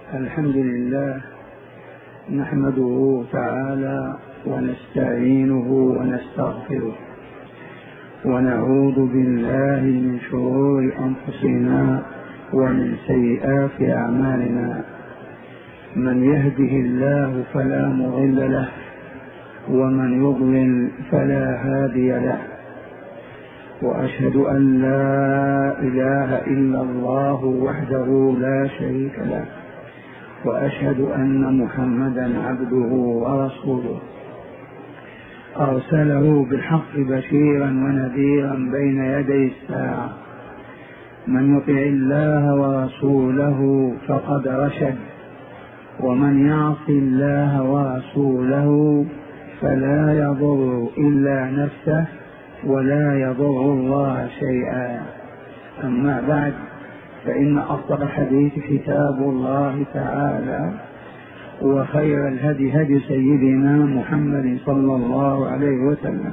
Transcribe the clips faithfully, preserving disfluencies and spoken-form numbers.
الحمد لله نحمده تعالى ونستعينه ونستغفره ونعوذ بالله من شرور أنفسنا ومن سيئات أعمالنا. من يهده الله فلا مضل له ومن يضلل فلا هادي له، وأشهد أن لا إله إلا الله وحده لا شريك له، وأشهد أن محمدا عبده ورسوله أرسله بالحق بشيرا ونذيرا بين يدي الساعة. من يطع الله ورسوله فقد رشد، ومن يعص الله ورسوله فلا يضر إلا نفسه ولا يضر الله شيئا. أما بعد، فإن أصدق الحديث كتاب الله تعالى، وخير الهدي هدي سيدنا محمد صلى الله عليه وسلم،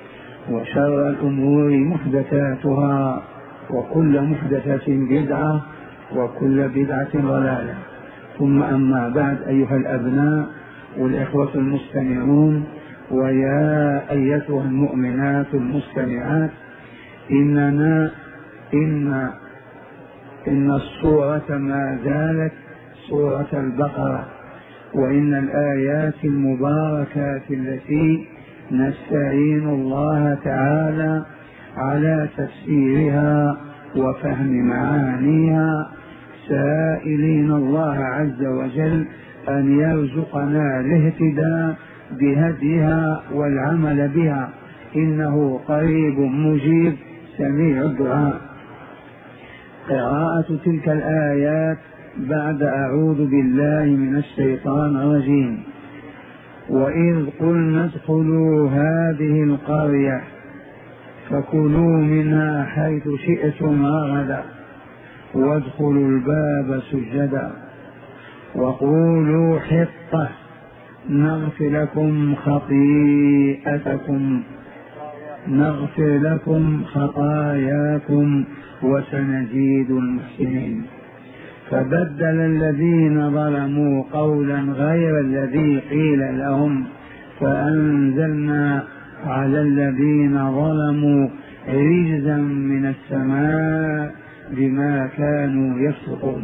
وشر الأمور محدثاتها، وكل محدثة بدعة، وكل بدعة ضلالة. ثم أما بعد، أيها الأبناء والإخوة المستمعون، ويا أيتها المؤمنات المستمعات، إننا إن إن الصورة ما زالت سورة البقرة، وإن الآيات المباركات التي نستعين الله تعالى على تفسيرها وفهم معانيها، سائلين الله عز وجل أن يرزقنا الاهتداء بهديها والعمل بها، إنه قريب مجيب سميع الدعاء. قراءة تلك الآيات بعد أعوذ بالله من الشيطان الرجيم. وإذ قلنا ادخلوا هذه القرية فكلوا منها حيث شئتم رغدا وادخلوا الباب سجدا وقولوا حطة نغفر لكم خطيئتكم نغفر لكم خطاياكم وسنزيد المحسنين. فبدل الذين ظلموا قولا غير الذي قيل لهم فأنزلنا على الذين ظلموا رجزا من السماء بما كانوا يفسقون.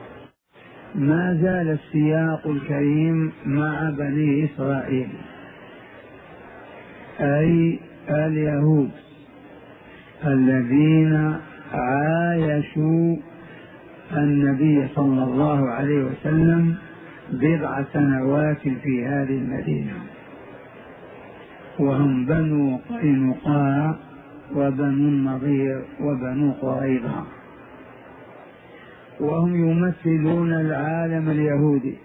ما زال السياق الكريم مع بني إسرائيل، أي اليهود الذين عايشوا النبي صلى الله عليه وسلم بضع سنوات في هذه المدينة، وهم بنو قينقاع وبنو النضير وبنو قريظة، وهم يمثلون العالم اليهودي.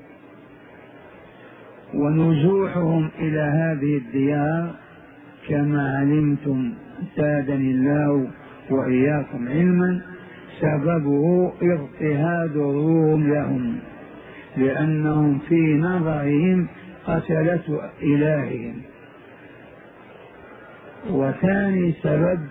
ونزوحهم إلى هذه الديار كما علمتم زادني الله وإياكم علما، سببه اضطهاد الروم لهم، لأنهم في نظرهم قتلة إلههم. وثاني سبب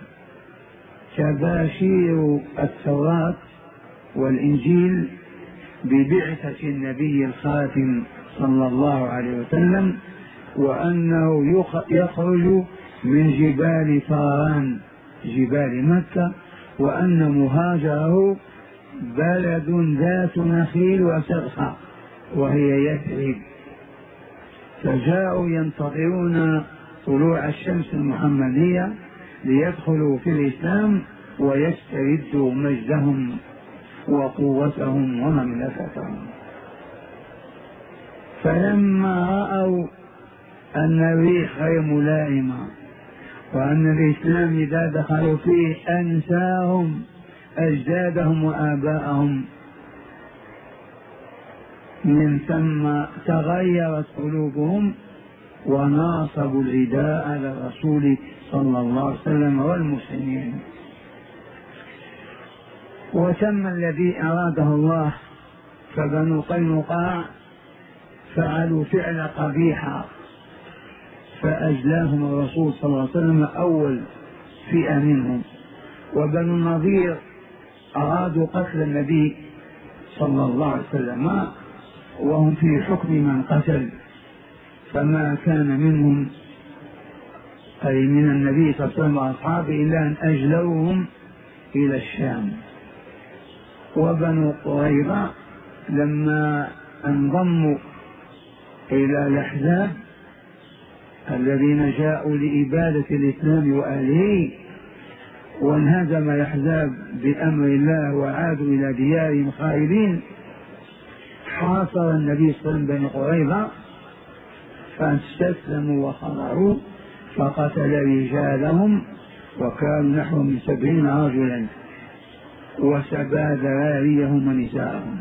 تباشير التوراة والإنجيل ببعثة النبي الخاتم صلى الله عليه وسلم، وأنه يخرج من جبال فاران جبال مكة، وأن مهاجره بلد ذات نخيل وسرخة وهي يثرب. فجاءوا ينتظرون طلوع الشمس المحمدية ليدخلوا في الإسلام ويستردوا مجدهم وقوتهم ومملكتهم. فلما رأوا أن الريح غير ملائمة، وأن الإسلام إذا دخلوا فيه أنساهم أجدادهم وآباءهم، من ثم تغيرت قلوبهم وناصبوا العداء على الرسول صلى الله عليه وسلم والمسلمين. وتم الذي أراده الله، فبنو قينقاع فعلوا فعل قبيحة فأجلاهم الرسول صلى الله عليه وسلم أول فئة منهم، وبنو النضير أرادوا قتل النبي صلى الله عليه وسلم وهم في حكم من قتل، فما كان منهم أي من النبي صلى الله عليه وسلم وأصحابه إلا أن أجلوهم إلى الشام. وبنو قريظة لما انضموا إلى الأحزاب الذين جاءوا لإبادة الإسلام وأهله، وانهزم الأحزاب بأمر الله وعادوا إلى ديارهم خائبين، حاصر النبي صلى الله عليه وسلم بني قريظة فاستسلموا وخضعوا، فقتل رجالهم وكانوا نحو من سبعين رجلا، وسبى ذراريهم ونساءهم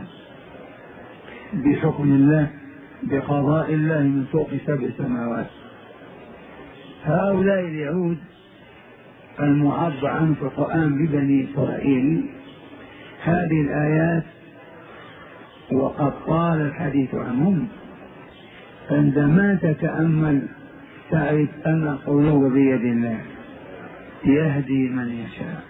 بحكم الله بقضاء الله من فوق سبع سماوات. هؤلاء اليهود المعبر عنهم في القرآن ببني إسرائيل، هذه الآيات وقد طال الحديث عنهم، عندما تتأمل تعرف أن القلوب بيد الله يهدي من يشاء.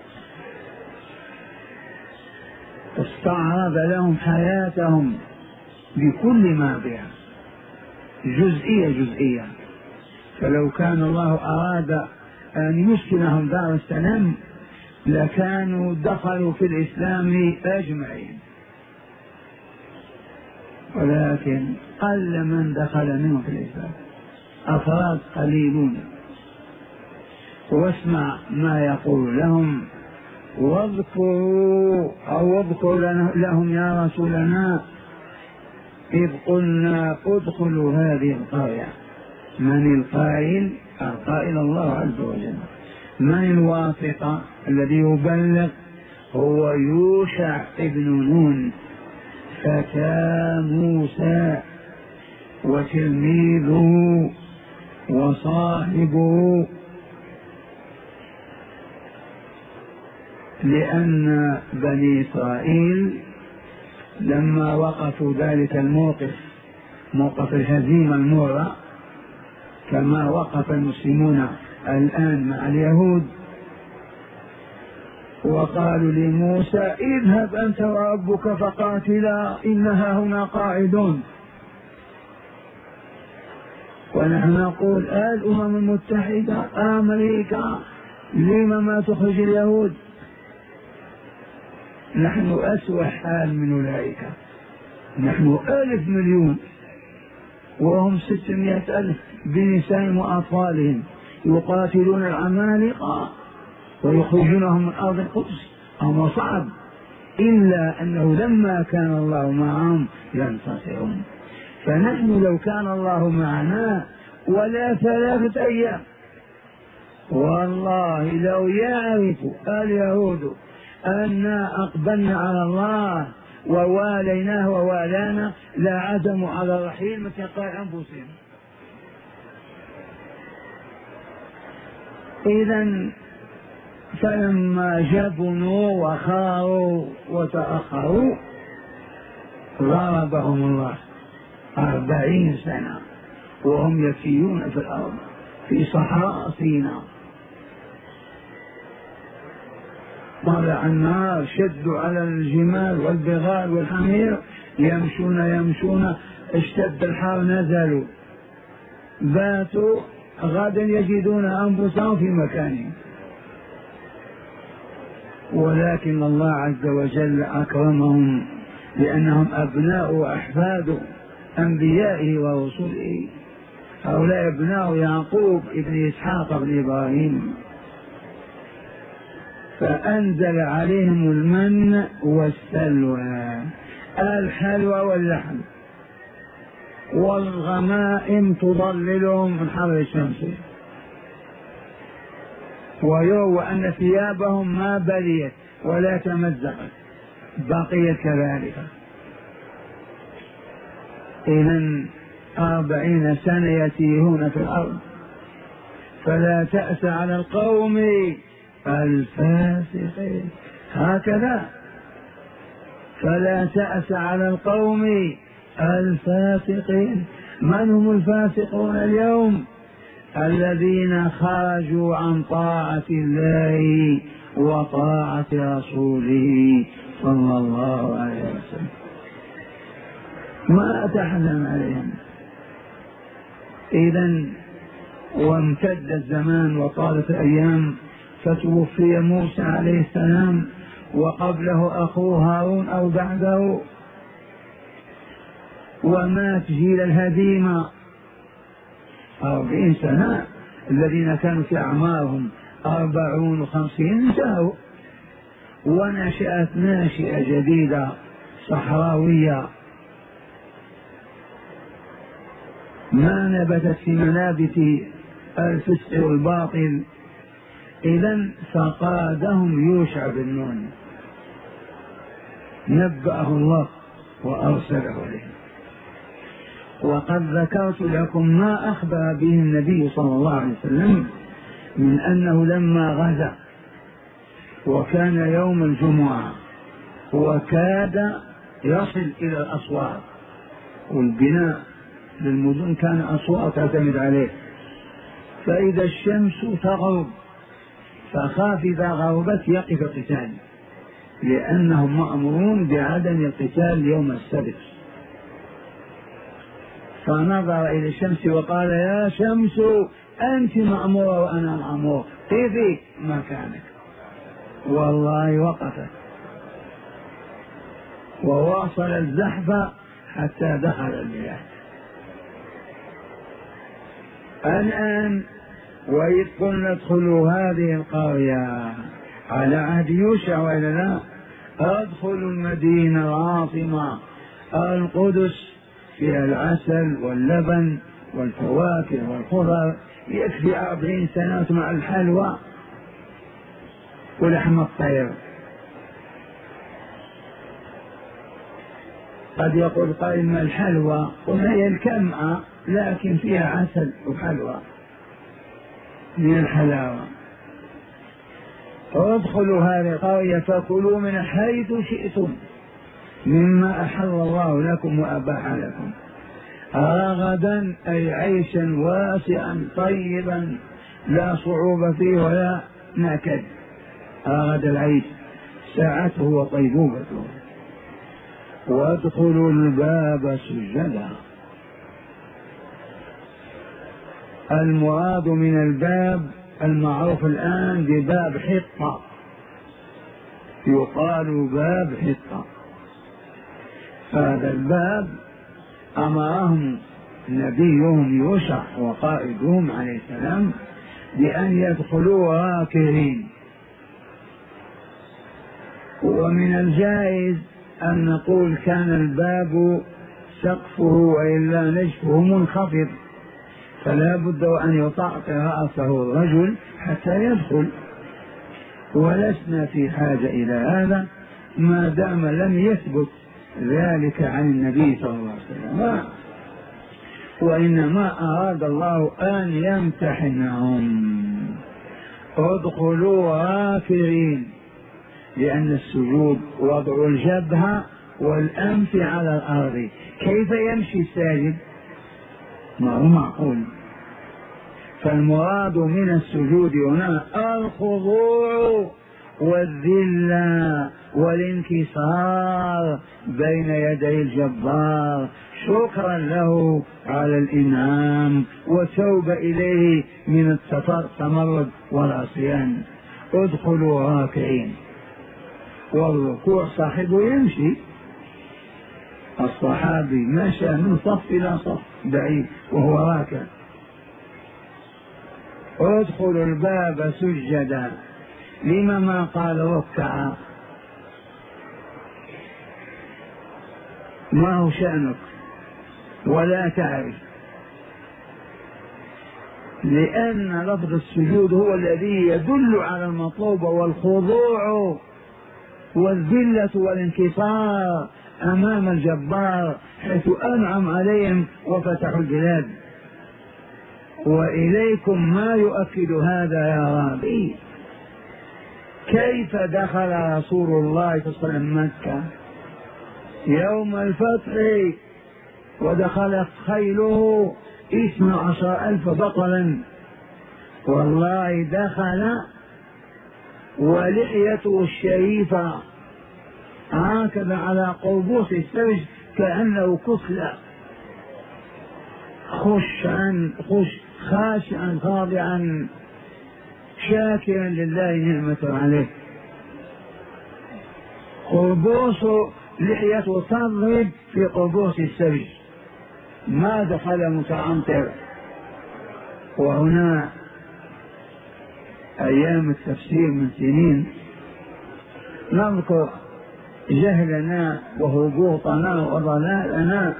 استعرض لهم حياتهم بكل ما بها جزئية جزئية، فلو كان الله أراد أن يسكنهم دار السلام لكانوا دخلوا في الإسلام أجمعين، ولكن قل من دخل منهم في الإسلام، أفراد قليلون. واسمع ما يقول لهم: واذكروا أو اذكر لهم يا رسولنا إذ قلنا ادخلوا هذه القرية. من القائل؟ القائل الله عز وجل. من الواسطة الذي يبلغ؟ هو يوشع ابن نون فتى موسى وتلميذه وصاحبه، لأن بني إسرائيل لما وقفوا ذلك الموقف، موقف الهزيمة المرة، كما وقف المسلمون الآن مع اليهود، وقالوا لموسى: اذهب أنت وربك فقاتلا إنها هنا قاعدون. ونحن نقول: الأمم المتحدة، أمريكا، لما ما تخرج اليهود؟ نحن أسوأ حال من أولئك، نحن ألف مليون وهم ستمائة ألف بنسائهم وأطفالهم يقاتلون العمالقة ويخرجونهم من أرض القدس. أمر صعب، إلا أنه لما كان الله معهم ينتصرون. فنحن لو كان الله معنا ولا ثلاثة أيام، والله لو يعرف اليهود أنا أقبلنا على الله وواليناه ووالانا لا عزموا على الرحيل من تلقاء أنفسهم. إذا فلما جبنوا وخاروا وتأخروا ضربهم الله أربعين سنة وهم يسيرون في الأرض في صحراء سيناء. طلع النار، شدوا على الجمال والبغال والحمير، يمشون يمشون، اشتد الحر، نزلوا، باتوا، غدا يجدون أنفسهم في مكانهم. ولكن الله عز وجل أكرمهم لأنهم أبناء وأحفاد أنبيائه ورسله. هؤلاء أبناء يعقوب ابن إسحاق ابن إبراهيم، فأنزل عليهم المن والسلوى، الحلوى واللحم، والغمائم تضللهم من حر الشمس، ويروى أن ثيابهم ما بليت ولا تمزقت، بقيت كذلك. إذن أربعين سنة يتيهون في الأرض، فلا تأس على القوم الفاسقين. هكذا، فلا تأس على القوم الفاسقين. من هم الفاسقون اليوم؟ الذين خرجوا عن طاعة الله وطاعة رسوله صلى الله عليه وسلم. ما تحزن عليهم. إذا وامتد الزمان وطالت الأيام، فتوفي موسى عليه السلام وقبله أخوه هارون أو بعده، ومات جيل الهزيمة أربعين سنة. الذين كانوا في أعمارهم أربعون وخمسين انتهوا، ونشأت ناشئة جديدة صحراوية ما نبتت في منابت الفسق والباطل. إذا فقادهم يوشع بن نون، نبأه الله وأرسله إليه. وقد ذكرت لكم ما أخبر به النبي صلى الله عليه وسلم من أنه لما غزا وكان يوم الجمعة وكاد يصل إلى الأسوار، والبناء للمدن كان أسوار تعتمد عليه، فإذا الشمس تغرب فخاف إذا غربت يقف القتال، لأنهم مأمورون بعدم القتال يوم السبت. فنظر إلى الشمس وقال: يا شمس أنت مأمورة وأنا مأمور، قفي مكانك. والله وقفت وواصل الزحف حتى دخل البلاد. الآن وإذ قلنا ادخلوا هذه القرية على عهد يوشع وإلا لا، ادخلوا المدينة العاصمة القدس فيها العسل واللبن والفواكه والخضر، يكفي أربعين سنة مع الحلوى ولحم الطير. قد يقول قائل ما الحلوى؟ قلنا هي الكمعة لكن فيها عسل وحلوى من الحلاوة. ادخلوا هذه القرية فكلوا من حيث شئتم مما أحل الله لكم وأباح لكم، رغدا أي عيشا واسعا طيبا لا صعوبة فيه ولا نكد. رغد العيش ساعته وطيبوبته. وادخلوا الباب سجدا. المراد من الباب المعروف الآن بباب حطة، يقال باب حطة. هذا الباب أمرهم نبيهم يوشع وقائدهم عليه السلام بأن يدخلوا راكعين. ومن الجائز أن نقول كان الباب سقفه وإلا نجفه منخفض، فلا بد أن يطأطئ رأسه الرجل حتى يدخل، ولسنا في حاجة إلى هذا ما دام لم يثبت ذلك عن النبي صلى الله عليه وسلم. وإنما أراد الله أن يمتحنهم. ادخلوا راكعين، لأن السجود وضع الجبهة والأنف على الأرض. كيف يمشي الساجد؟ ما هو معقول. فالمراد من السجود هنا الخضوع والذلة والانكسار بين يدي الجبار، شكرا له على الإنعام وتوب إليه من التمرد والعصيان. ادخلوا راكعين. والركوع صاحبه يمشي. الصحابي مشى من صف إلى صف بعيد وهو راكع. ادخلوا الباب سجدا. لما ما قال ركعا؟ ما هو شأنك ولا تعرف؟ لأن لفظ السجود هو الذي يدل على المطلوب، والخضوع والذلة والانكسار أمام الجبار حيث أنعم عليهم وفتحوا البلاد. وإليكم ما يؤكد هذا يا ربي. كيف دخل رسول الله صلى الله عليه وسلم مكة يوم الفتح ودخلت خيله اثنا عشر ألف بطلا؟ والله دخل ولحيته الشريفة هكذا على قربوس السرج كأنه كتلة، خشعا خش خاشعا خاضعا شاكرا لله نعمته عليه. قربوس لحيته تضرب في قربوس السبي، ما دخل متعنطر. وهنا أيام التفسير من سنين نذكر جهلنا وهبوطنا وضلالنا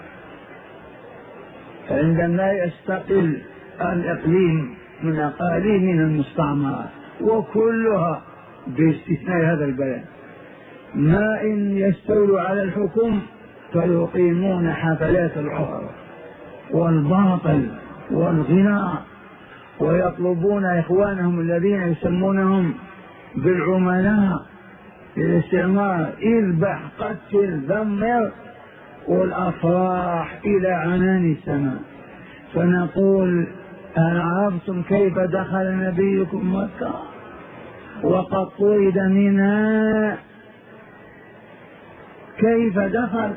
عندما يستقل الإقليم من أقاليم المستعمرة، وكلها باستثناء هذا البلد ما إن يستولوا على الحكم فيقيمون حفلات العهر والباطل والغناء، ويطلبون إخوانهم الذين يسمونهم بالعملاء للاستعمار اذبح قتل دمر، والأفراح إلى عنان السماء. فنقول هل عرفتم كيف دخل نبيكم مكة وقد طرد منها؟ كيف دخل؟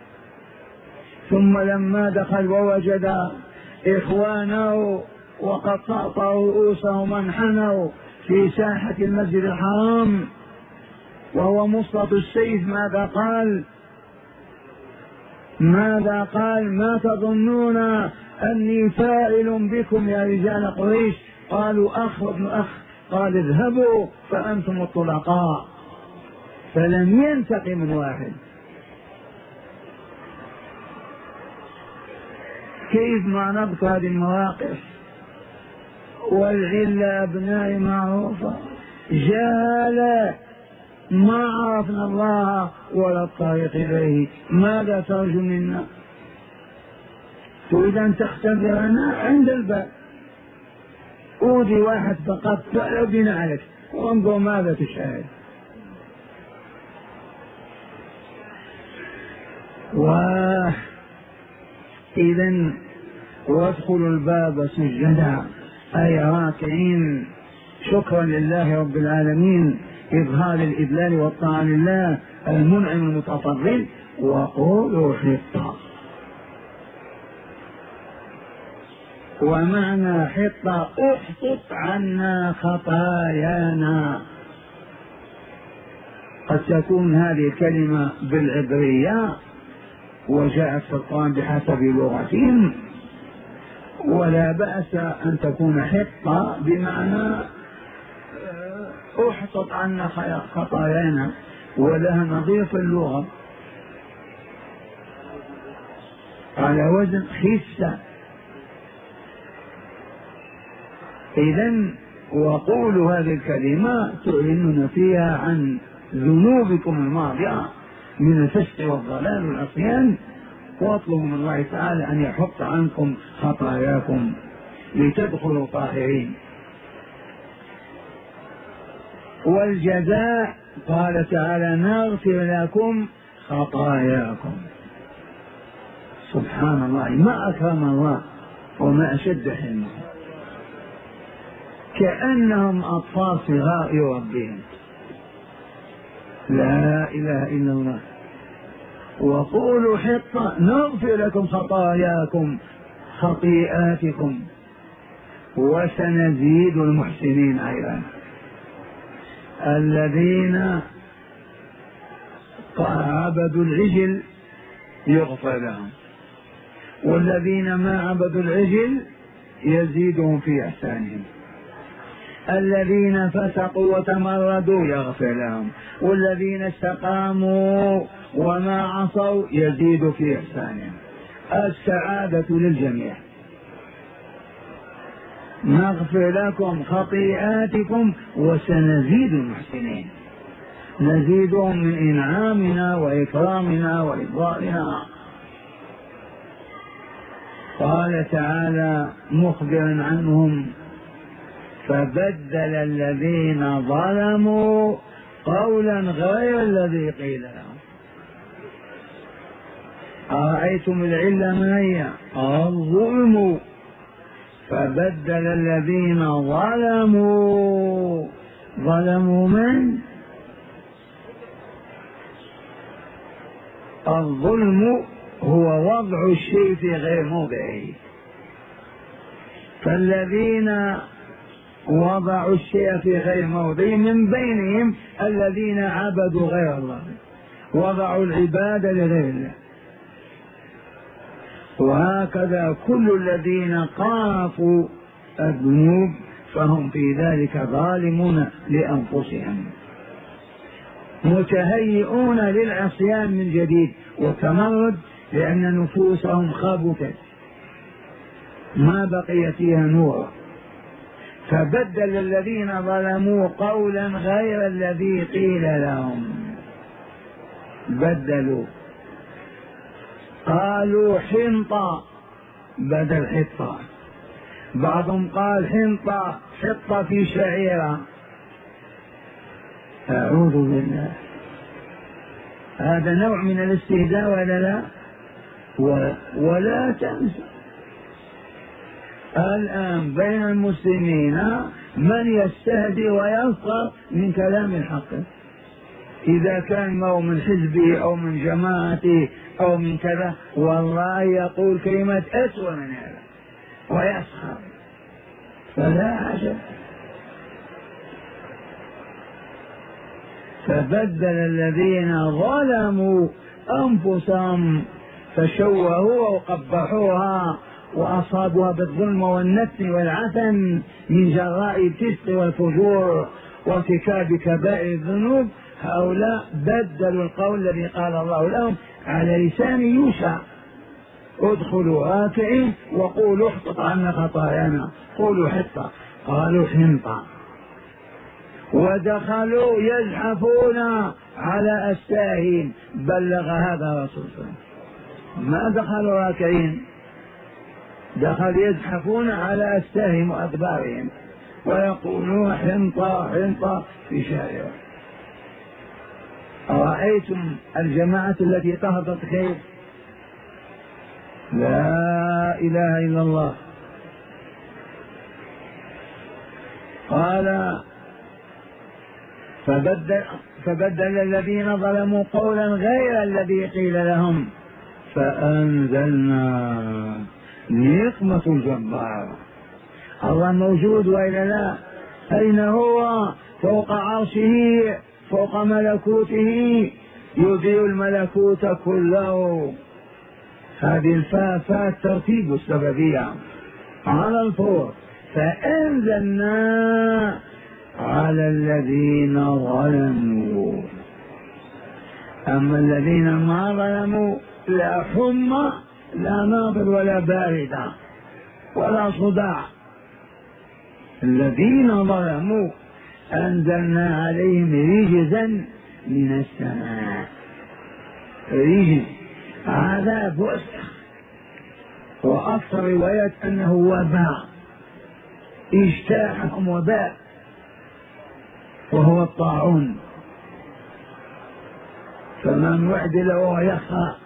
ثم لما دخل ووجد إخوانه وقد طأطأوا رؤوسهم وانحنوا في ساحة المسجد الحرام وهو مسلط السيف، ماذا قال؟ ماذا قال؟ ما تظنون أني فاعل بكم يا رجال قريش؟ قالوا أخ وابن أخ. قال اذهبوا فأنتم الطلقاء، فلم ينتقم من واحد. كيف ما نذكر هذه المواقف؟ والعلة أبناء معروفة، جهل ما عرفنا الله ولا الطريق إليه، ماذا ترجو منا؟ تريد أن تختبرنا عند الباب، أودي واحد فقط فألو بنعلك وانظر ماذا تشاهد. وإذا وادخلوا الباب سجدا أي راكعين شكرا لله رب العالمين، إظهار الإذلال والطاعة لله المنعم المتفضل. وقولوا حطة، ومعنى حطة احطط عنا خطايانا. قد تكون هذه الكلمة بالعبرية وجاءت في القرآن بحسب لغتهم، ولا بأس أن تكون حطة بمعنى احطط عنا خطايانا، ولها نظير في اللغة على وزن خسة. إذن وقولوا هذه الكلمة تعلنون فيها عن ذنوبكم الماضية من الفسق والضلال والعصيان، واطلبوا من الله تعالى أن يحط عنكم خطاياكم لتدخلوا طاهرين. والجزاء قال تعالى نغفر لكم خطاياكم. سبحان الله، ما أكرم الله وما أشد حلمه، كأنهم أطفال صغار يربيهم. لا إله إلا الله. وقولوا حطة نغفر لكم خطاياكم خطيئاتكم وسنزيد المحسنين أيضا. الذين عبدوا العجل يغفر لهم، والذين ما عبدوا العجل يزيدهم في إحسانهم. الذين فسقوا وتمردوا يغفر لهم، والذين استقاموا وما عصوا يزيد في إحسانهم. السعادة للجميع. نغفر لكم خطيئاتكم وسنزيد المحسنين، نزيدهم من إنعامنا وإكرامنا وإفضالنا. قال تعالى مخبرا عنهم فبدل الذين ظلموا قولا غير الذي قيل لهم. أرأيتم العلة ما هي؟ الظلم. فبدل الذين ظلموا، ظلموا من؟ الظلم هو وضع الشيء في غير موضعه، فالذين وضعوا الشيء في غير موضعه من بينهم الذين عبدوا غير الله، وضعوا العبادة لغير الله. وهكذا كل الذين قافوا الذنوب فهم في ذلك ظالمون لأنفسهم متهيئون للعصيان من جديد والتمرد، لأن نفوسهم خبثت ما بقي فيها نور. فبدل الذين ظلموا قولا غير الذي قيل لهم، بدلوا قالوا حنطة بدل حطة، بعضهم قال حنطة حطة في شعيرة. أعوذ بالله، هذا نوع من الاستهزاء ولا لا؟ ولا تنسى الآن بين المسلمين من يستهزئ ويسخر من كلام الحق، إذا كان ما هو من حزبه أو من جماعته أو من كذا، والله يقول كلمة أسوأ من هذا ويسخر، فلا عجب. فبدل الذين ظلموا أنفسهم فشوهوا وقبحوها وأصابوها بالظلم والنتن والعثم من جراء الفسق والفجور وارتكاب كبائر الذنوب، هؤلاء بدلوا القول الذي قال الله لهم على لسان يوشع: ادخلوا راكعين وقولوا احطط عنا خطايانا، قولوا حطة، قالوا حنطة، ودخلوا يزحفون على أستاهين. بلغ هذا رسول الله، ما دخلوا راكعين، دخل يزحفون على أستاههم وأدبارهم ويقولون حنطة حنطة في شارع. أرأيتم الجماعة التي تهبط كيف؟ لا إله إلا الله. قال فبدل, فبدل الذين ظلموا قولا غير الذي قيل لهم فأنزلنا نقمة الجبار. الله موجود وإلا لا؟ أين هو؟ فوق عرشه، فوق ملكوته، يضيء الملكوت كله. هذه الفاء فاء الترتيب السببية على الفور. فأنزلنا على الذين ظلموا. أما الذين ما ظلموا لا حمى لا ناظر ولا باردة ولا صداع. الذين ظلموا أنزلنا عليهم رجزا من السماء، رجز عذاب وسخ. وأكثر رواية أنه وباء، اجتاحهم وباء وهو الطاعون، فمن وعد له يخاء.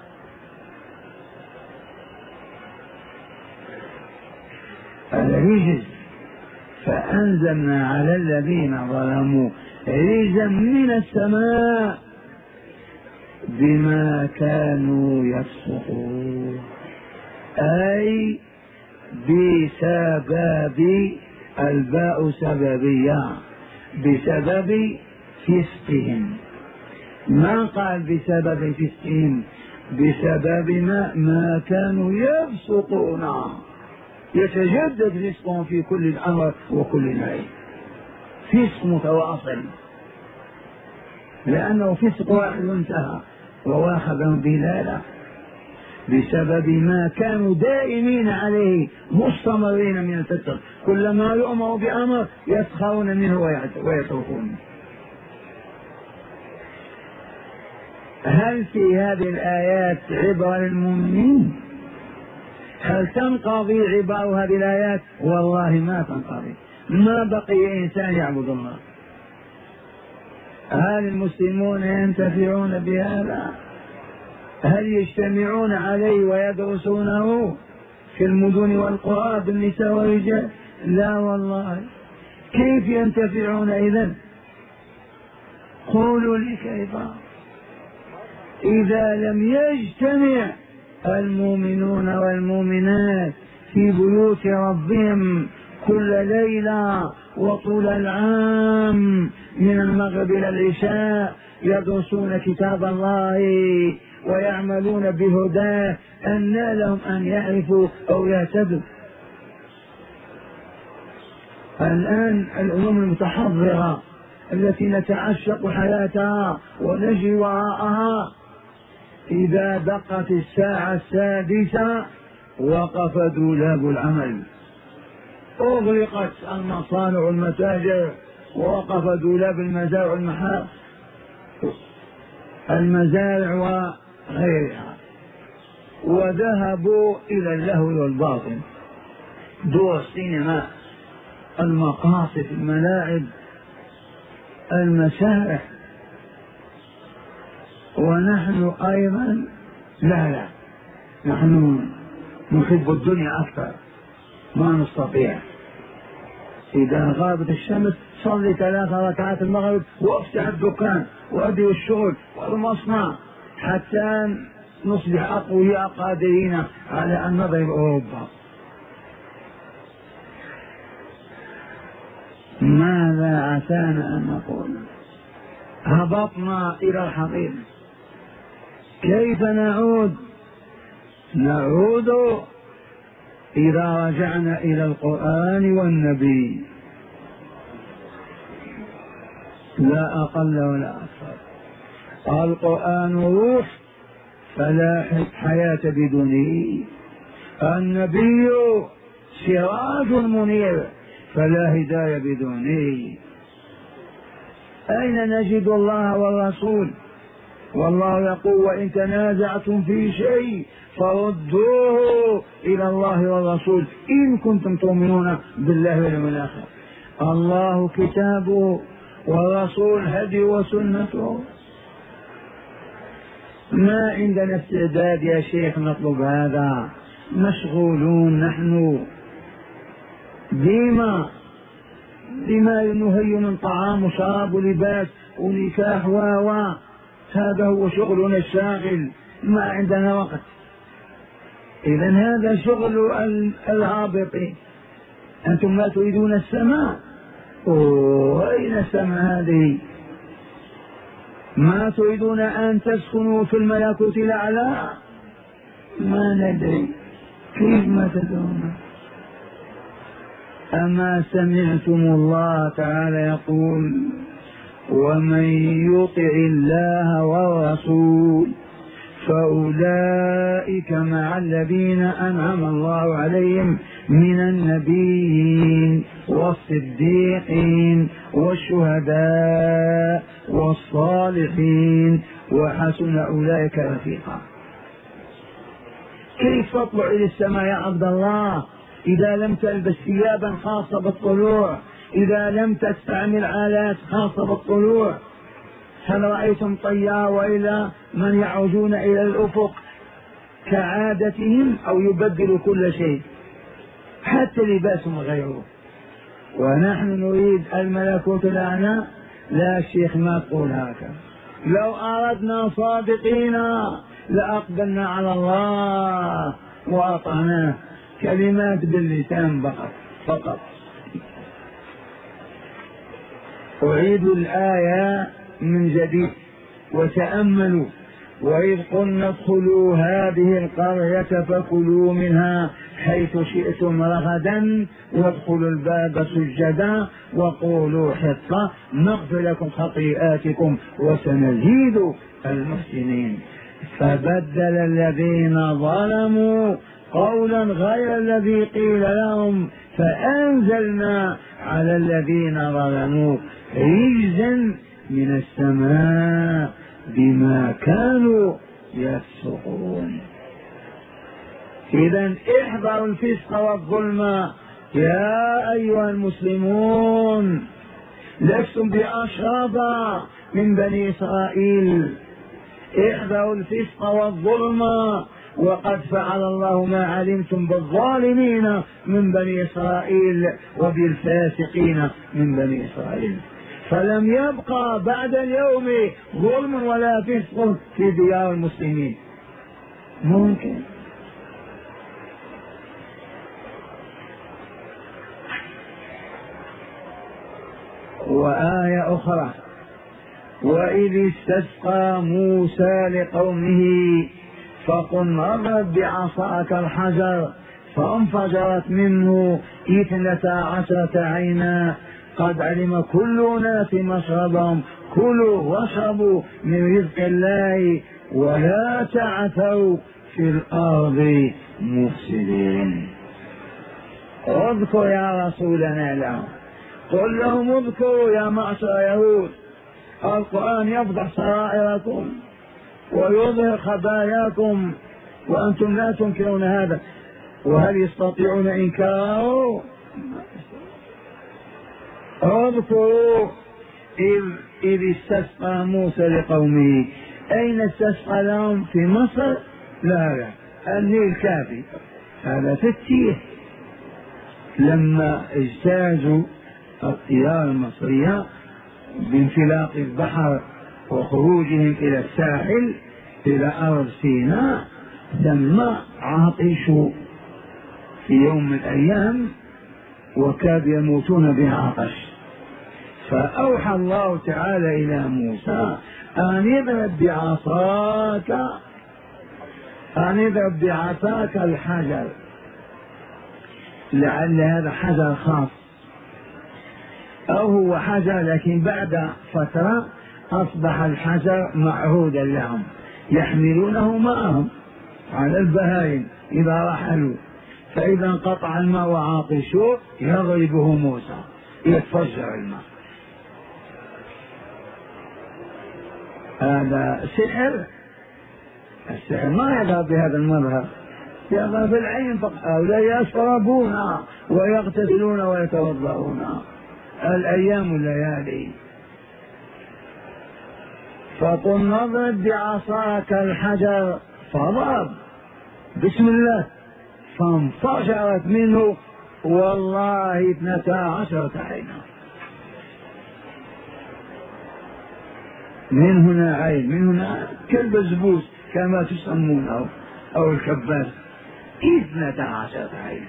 الرجز فأنزلنا على الذين ظلموا رجزا من السماء بما كانوا يفسقون، أي بسبب، الباء سببية، بسبب فسقهم. ما قال بسبب فسقهم، بسبب ما, ما كانوا يفسقون، يتجدد فسقهم في كل الأمر وكل النهي، فسق متواصل، لأنه فسق واحد انتهى وواخذ بلاله، بسبب ما كانوا دائمين عليه مستمرين من الفسق، كلما يؤمروا بأمر يسخرون منه ويتركونه. هل في هذه الآيات عبرة للمؤمنين؟ هل تنقضي عبارة هذه الآيات؟ والله ما تنقضي، ما بقي إنسان يعبد الله. هل المسلمون ينتفعون بهذا؟ هل يجتمعون عليه ويدرسونه في المدن والقرى بالنساء والرجال؟ لا والله. كيف ينتفعون إذن؟ قولوا لي كيف؟ إذا لم يجتمع المؤمنون والمؤمنات في بيوت ربهم كل ليلة وطول العام من المغرب إلى العشاء يدرسون كتاب الله ويعملون بهداه، أن لهم أن يعرفوا أو يهتدوا. الآن الأمم المتحضرة التي نتعشق حياتها ونجري وراءها، إذا دقت الساعة السادسة وقف دولاب العمل، أغلقت المصانع والمتاجر، ووقف دولاب المزارع والمحار المزارع وغيرها، وذهبوا إلى اللهو والباطل، دور السينما، المقاصد، الملاعب، المسارح. ونحن أيضا لا لا نحن نحب الدنيا أكثر، ما نستطيع. إذا غابت الشمس صلي ثلاث ركعات المغرب وافتح الدكان وأدي الشغل والمصنع حتى نصبح أقوياء قادرين على أن نضرب أوروبا. ماذا عسانا أن نقول؟ هبطنا إلى الحقيقة. كيف نعود؟ نعود إذا رجعنا إلى القرآن والنبي، لا أقل ولا أكثر. القرآن روح فلا حياة بدونه، النبي سراج منير فلا هداية بدونه. أين نجد الله والرسول؟ والله يقول وإن تنازعتم في شيء فردوه إلى الله والرسول إن كنتم تؤمنون بالله واليوم الآخر. الله كتابه والرسول هدي وسنته. ما عندنا استعداد يا شيخ نطلب هذا، مشغولون نحن بما بما نهي من طعام وشراب ولباس ونكاح و هذا هو شغلنا الشاغل، ما عندنا وقت. إذن هذا شغل الهابطين. أنتم لا تريدون السماء؟ أين السماء هذه؟ ما تريدون أن تسكنوا في الملكوت الأعلى؟ ما ندري كيف ما تدعون. أما سمعتم الله تعالى يقول ومن يطع الله والرسول فأولئك مع الذين أنعم الله عليهم من النبيين والصديقين والشهداء والصالحين وحسن أولئك رفيقا. كيف تطلع إلى السماء يا عبد الله إذا لم تلبس ثيابا خاصة بالطلوع، إذا لم تستعمل آلات خاصة بالطلوع؟ هل رأيتم طيار وإلى من يعرجون إلى الأفق كعادتهم أو يبدلوا كل شيء حتى لباسهم غيره؟ ونحن نريد الملكوت الأعلى. لا شيخ ما تقول هكذا. لو أردنا صادقين لأقبلنا على الله وأطعناه. كلمات باللسان فقط فقط. أعيد الآية من جديد وتأملوا. وإذ قلنا ادخلوا هذه القرية فكلوا منها حيث شئتم رغدا وادخلوا الباب سجدا وقولوا حطة نغفر لكم خطيئاتكم وسنزيد المحسنين. فبدل الذين ظلموا قولا غير الذي قيل لهم فأنزلنا على الذين ظلموا رجزا من السماء بما كانوا يفسقون. إذن احذروا الفسق والظلم يا أيها المسلمون، لستم بأشرف من بني إسرائيل. احذروا الفسق والظلم وقد فعل الله ما علمتم بالظالمين من بني إسرائيل وبالفاسقين من بني إسرائيل. فلم يبقى بعد اليوم ظلم ولا فسق في ديار المسلمين. ممكن. وآية أخرى: وإذ استسقى موسى لقومه فقل اضرب بعصاك الحجر فانفجرت منه اثنتا عشرة عينا قد علم كل أناس مشربهم كلوا واشربوا من رزق الله ولا تعثوا في الأرض مفسدين. اذكر يا رسولنا لهم، قل لهم اذكروا يا معشر يهود، القرآن يفضح سرائركم ويظهر خباياكم وأنتم لا تنكرون هذا، وهل يستطيعون إنكاره؟ اذكروا إذ, إذ استسقى موسى لقومه. أين استسقى لهم؟ في مصر؟ لا لا، النيل كافي. هذا في التيه لما اجتازوا الطيار المصرية بانفلاق البحر وخروجهم إلى الساحل إلى أرض سيناء، ثم عطشوا في يوم من الأيام وكادوا يموتون بعطش، فأوحى الله تعالى إلى موسى أن اضرب بعصاك أن اضرب بعصاك الحجر، لعل هذا حجر خاص أو هو حجر لكن بعد فترة أصبح الحجر معهودا لهم يحملونه معهم على البهائم إذا رحلوا، فإذا انقطع الماء وعاطشوا يضربه موسى يتفجر الماء. هذا سحر. السحر ما يذهب بهذا المظهر، يذهب بالعين فقط. هؤلاء يشربون ويغتسلون ويتوضؤون الأيام والليالي. فقل اضرب بعصاك الحجر فضرب بسم الله فانفجرت منه والله اثنتا عشرة عينا. من هنا عين، من هنا كالبزبوس كما تسمونه أو الكباس، اثنتا عشرة عينا.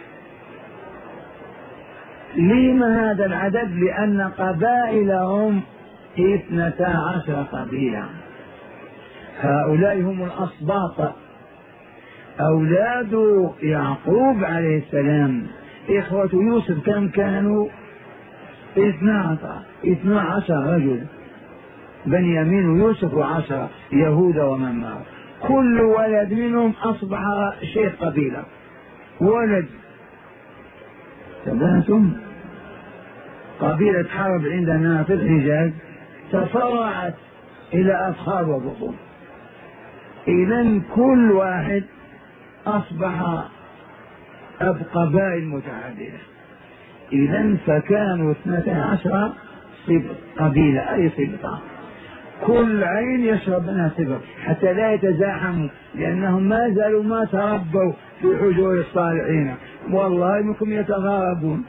لما هذا العدد؟ لأن قبائلهم اثنتا عشر قبيلة. هؤلاء هم الأسباط أولاد يعقوب عليه السلام. إخوة يوسف كم كانوا؟ اثنا عشر اثنا عشر رجل، بنيامين ويوسف وعشرة يهود ومن معه، كل ولد منهم أصبح شيخ قبيلة ولد. تبعتم قبيلة حرب عندنا في الحجاز تفرعت إلى أفخاذ وبطون، إذن كل واحد أصبح أب قبائل متعددة. إذن فكانوا اثنتا عشر قبيلة أي سبطة، كل عين يشرب منها سبط حتى لا يتزاحموا، لأنهم ما زالوا ما تربوا في حجور الصالحين. والله انكم يتضاربون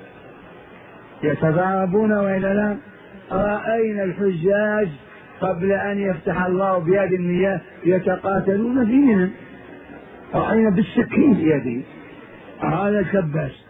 يتضاربون وإلا لا؟ رأينا الحجاج قبل أن يفتح الله بيد المياه يتقاتلون فينا، رأينا بالسكين في يده هذا الكباس.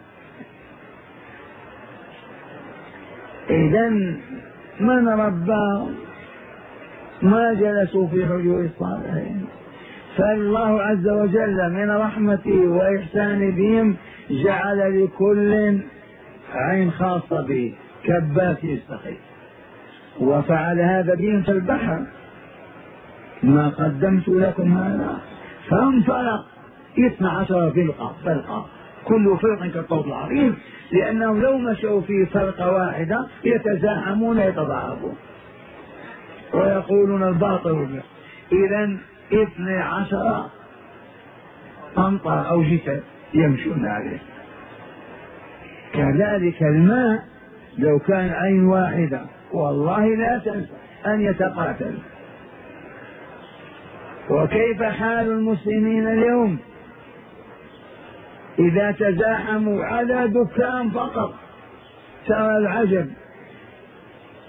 إذن من رباهم ما جلسوا في حجور الصالحين. فالله عز وجل من رحمته وإحسانه بهم جعل لكل عين خاصة به كباس يستقي، وفعل هذا بهم في البحر ما قدمت لكم هذا. فانفلق اثنا عشر فرقة فرقة كل فرق كالطود العظيم، لأنهم لو مشوا في فرقة واحدة يتزاحمون يتضاربون ويقولون الباطل. إذن اثني عشر أمطار أو جسد يمشون عليه. كذلك الماء لو كان عين واحدة والله لا تنسى أن يتقاتل. وكيف حال المسلمين اليوم إذا تزاحموا على دكان فقط؟ ترى العجب،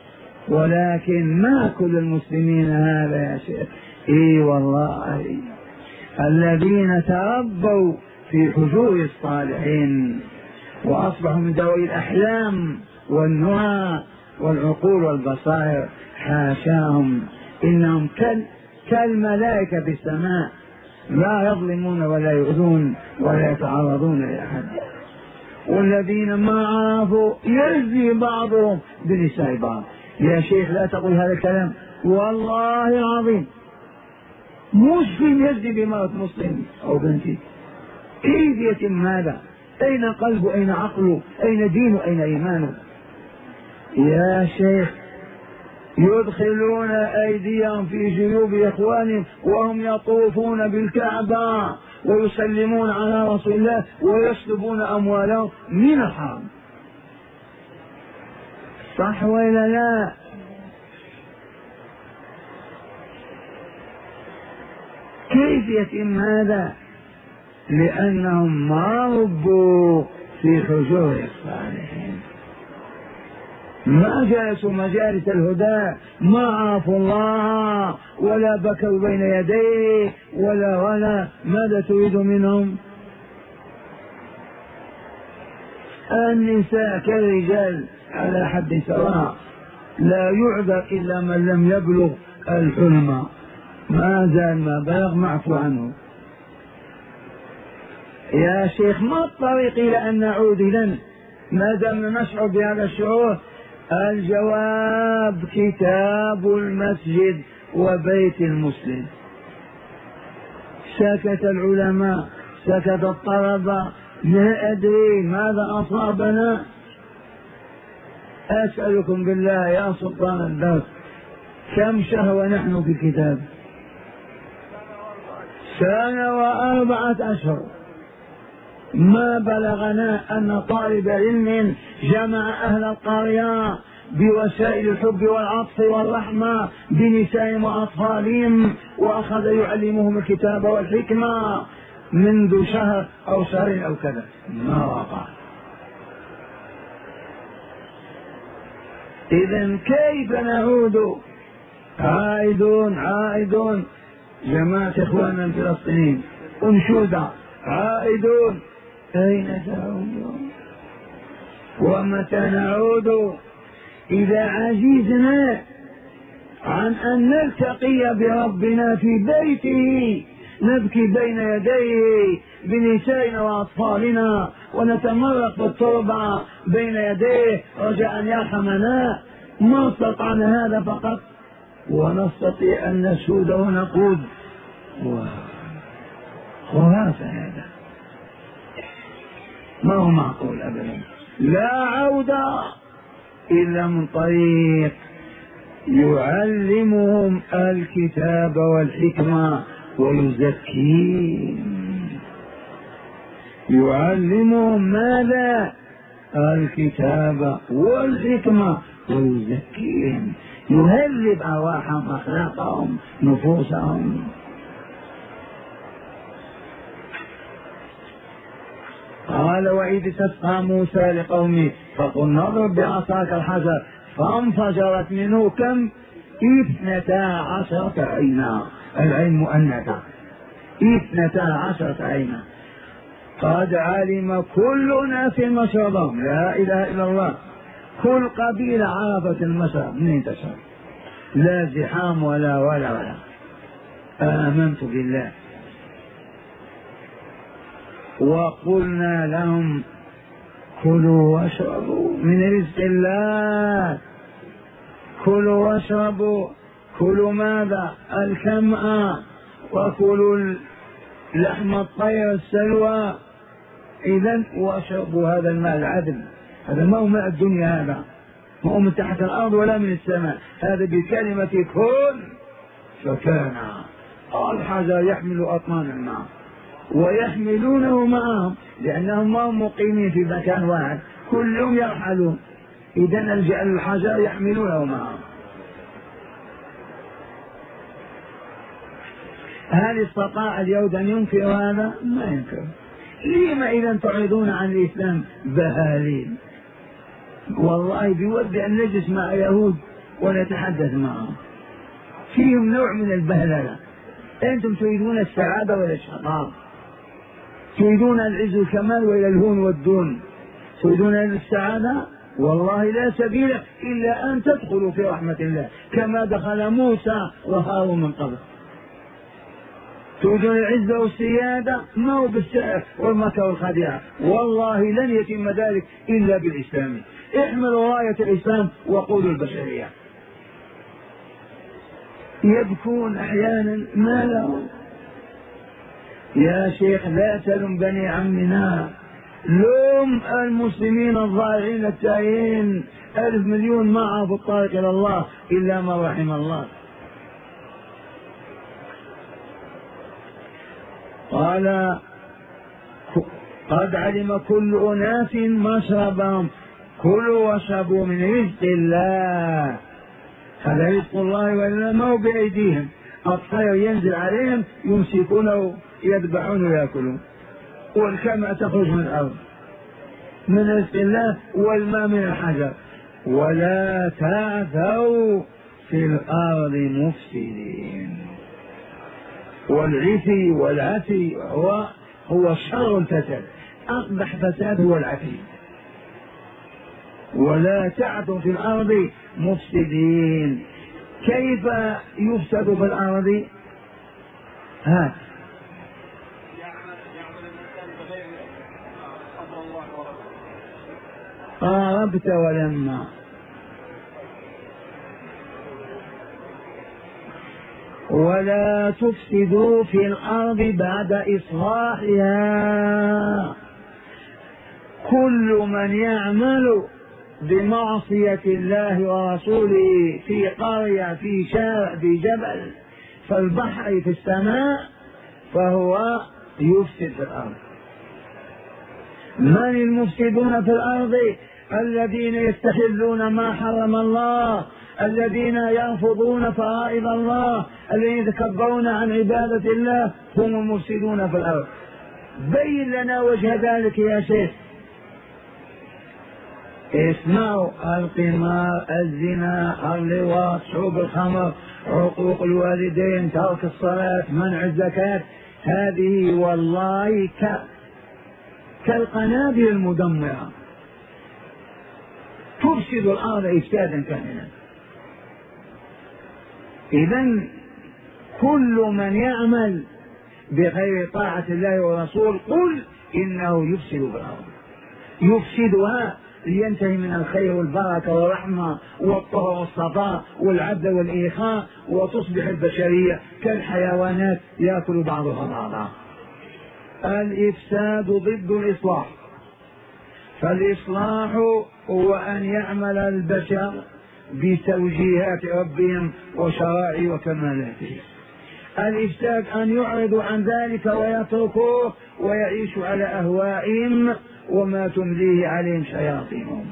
ولكن ما كل المسلمين هذا يا شيخ. اي والله الذين تربوا في حجور الصالحين وأصبحوا من ذوي الأحلام والنهى والعقول والبصائر، حاشاهم، إنهم كالملائكة في السماء، لا يظلمون ولا يؤذون ولا يتعرضون لأحد. والذين ما عرفوا يزي بعضهم بنساء بعض. يا شيخ لا تقول هذا الكلام، والله العظيم مسلم يزي بمرأة مسلم أو بنتي، كيف يتم هذا؟ أين قلبه؟ أين عقله؟ أين دينه؟ أين إيمانه؟ يا شيخ يدخلون أيديهم في جيوب إخوانهم وهم يطوفون بالكعبة ويسلمون على رسول الله ويسلبون أموالهم من الحرام، صح ولا لا؟ كيف يتم هذا؟ لأنهم ما ربوا في حجور الصالحين، ما جلسوا مجالس الهدى، ما عرفوا الله ولا بكوا بين يديه ولا ولا ماذا تريد منهم؟ النساء كالرجال على حد سواء، لا يعذر إلا من لم يبلغ الحلم، ما زال ما بلغ معفو عنه. يا شيخ ما الطريق إلى أن نعود إذن ما دام نشعر بهذا الشعور؟ الجواب كتاب المسجد وبيت المسلم. سكت العلماء، سكت الطلبة، لا أدري ماذا أصابنا. أسألكم بالله يا سلطان الدرس كم شهر ونحن في الكتاب؟ سنة وأربعة أشهر. ما بلغنا أن طالب علم جمع أهل القرية بوسائل الحب والعطف والرحمة بنسائهم وأطفالهم وأخذ يعلمهم الكتاب والحكمة منذ شهر أو شهرين أو كذا، ما وقع. إذن كيف نعود؟ عائدون عائدون جماعة إخواننا الفلسطينيين أنشودة، عائدون. أين تعودون؟ ومتى نعود؟ إذا عجزنا عن أن نلتقي بربنا في بيته نبكي بين يديه بنسائنا وأطفالنا ونتمرق بالتربة بين يديه رجاء أن يرحمنا، ما استطعنا هذا فقط ونستطيع أن نسود ونقود. خرافة هذا، ما هو معقول أبدا. لا عودة إلا من طريق يعلمهم الكتاب والحكمة ويزكيهم. يعلمهم ماذا؟ الكتاب والحكمة ويزكيهم، يهذب أرواحهم أخلاقهم نفوسهم. قال وإذ استسقى موسى لقومه فقلنا اضرب بعصاك الحجر فانفجرت منه كم؟ اثنتا عشرة عينا، العين مؤنثة، اثنتا عشرة عينا. قد علم كل ناس مشربهم، لا إله إلا الله. كل قبيلة عرفت المشرب منين تشرب، لا زحام ولا ولا ولا. آمنت بالله. وقلنا لهم كلوا واشربوا من رزق الله، كلوا واشربوا. كلوا ماذا؟ الكمأ، وكلوا لحم الطير السلوى. إذن واشربوا هذا الماء العذب، هذا ما هو ماء الدنيا، هذا ما هو من تحت الأرض ولا من السماء، هذا بكلمة كن فكان. الحجر يحمل أطنان الماء ويحملونه معهم لأنهم ما هم مقيمين في مكان واحد، كل يوم يرحلون، إذن الجعل الحجر يحملونه معهم. هل استطاع اليهود أن ينكر هذا؟ ما ينكر. لما إذا تعرضون عن الإسلام بهالين؟ والله بيود أن نجلس مع يهود ونتحدث معهم. فيهم نوع من البهللة. أنتم تريدون السعادة ولا الشقاء؟ تريدون العز والكمال ولا الهون والدون؟ تريدون السعادة؟ والله لا سبيل إلا أن تدخلوا في رحمة الله كما دخل موسى وهارون من قبل. تريدون العزة والسيادة؟ ما هو بالسحر والمكر والخديعة، والله لن يتم ذلك إلا بالإسلام. احملوا راية الإسلام وقولوا البشرية. يبكون أحيانا، ما لهم؟ يا شيخ لا تلم بني عمنا، لوم المسلمين الضائعين التائهين، ألف مليون معه في الطريق إلى الله إلا ما رحم الله. قال قد علم كل أناس مشربهم كلوا واشربوا من رزق الله. هذا رزق الله ولا ما هو بأيديهم، الطير ينزل عليهم يمسكونه يذبحون ويأكلون، والكمأة تخرج من الأرض من رزق الله، والماء من الحجر. ولا تعثوا في الأرض مفسدين. والعثي والعثي هو هو شر الفساد، أقبح فساد هو العثي. ولا تعثوا في الأرض مفسدين. كيف يفسد في الأرض؟ ها قاربت ولما ولا تفسدوا في الأرض بعد إصلاحها. كل من يعمل بمعصية الله ورسوله في قرية في شارع في جبل في البحر في السماء فهو يفسد في الأرض. من المفسدون في الأرض؟ الذين يستحلون ما حرم الله، الذين يرفضون فرائض الله، الذين يتكبرون عن عبادة الله، هم المفسدون في الأرض. بين لنا وجه ذلك يا شيخ. اسمعوا: القمار، الزنا، اللواط، شرب الخمر، عقوق الوالدين، ترك الصلاة، منع الزكاة، هذه والله ك... كالقنابل المدمرة تفسد الأرض إفسادا كاملا. إذن كل من يعمل بغير طاعة الله ورسوله قل إنه يفسد بالأرض، يفسدها لينتهي من الخير والبركة والرحمة والطهر والصفاء والعدل والإخاء، وتصبح البشرية كالحيوانات يأكل بعضها بعضا. الإفساد ضد الإصلاح، فالإصلاح هو أن يعمل البشر بتوجيهات ربهم وشرائع وكمالاته. الإفساد أن يعرضوا عن ذلك ويتركوه ويعيشوا على أهوائهم وما تمليه عليهم شياطينهم.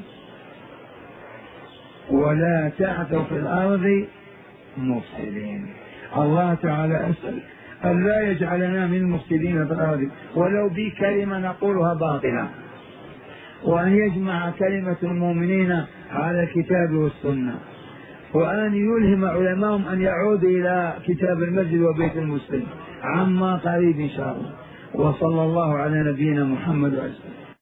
ولا تعثوا في الأرض مفسدين. الله تعالى أسأل أن لا يجعلنا من المفسدين في الأرض ولو بكلمة نقولها باطلة، وأن يجمع كلمة المؤمنين على الكتاب والسنة، وأن يلهم علماءهم أن يعودوا إلى كتاب المسجد وبيت المسلم عما قريب إن شاء الله. وصلى الله على نبينا محمد وعلى آله.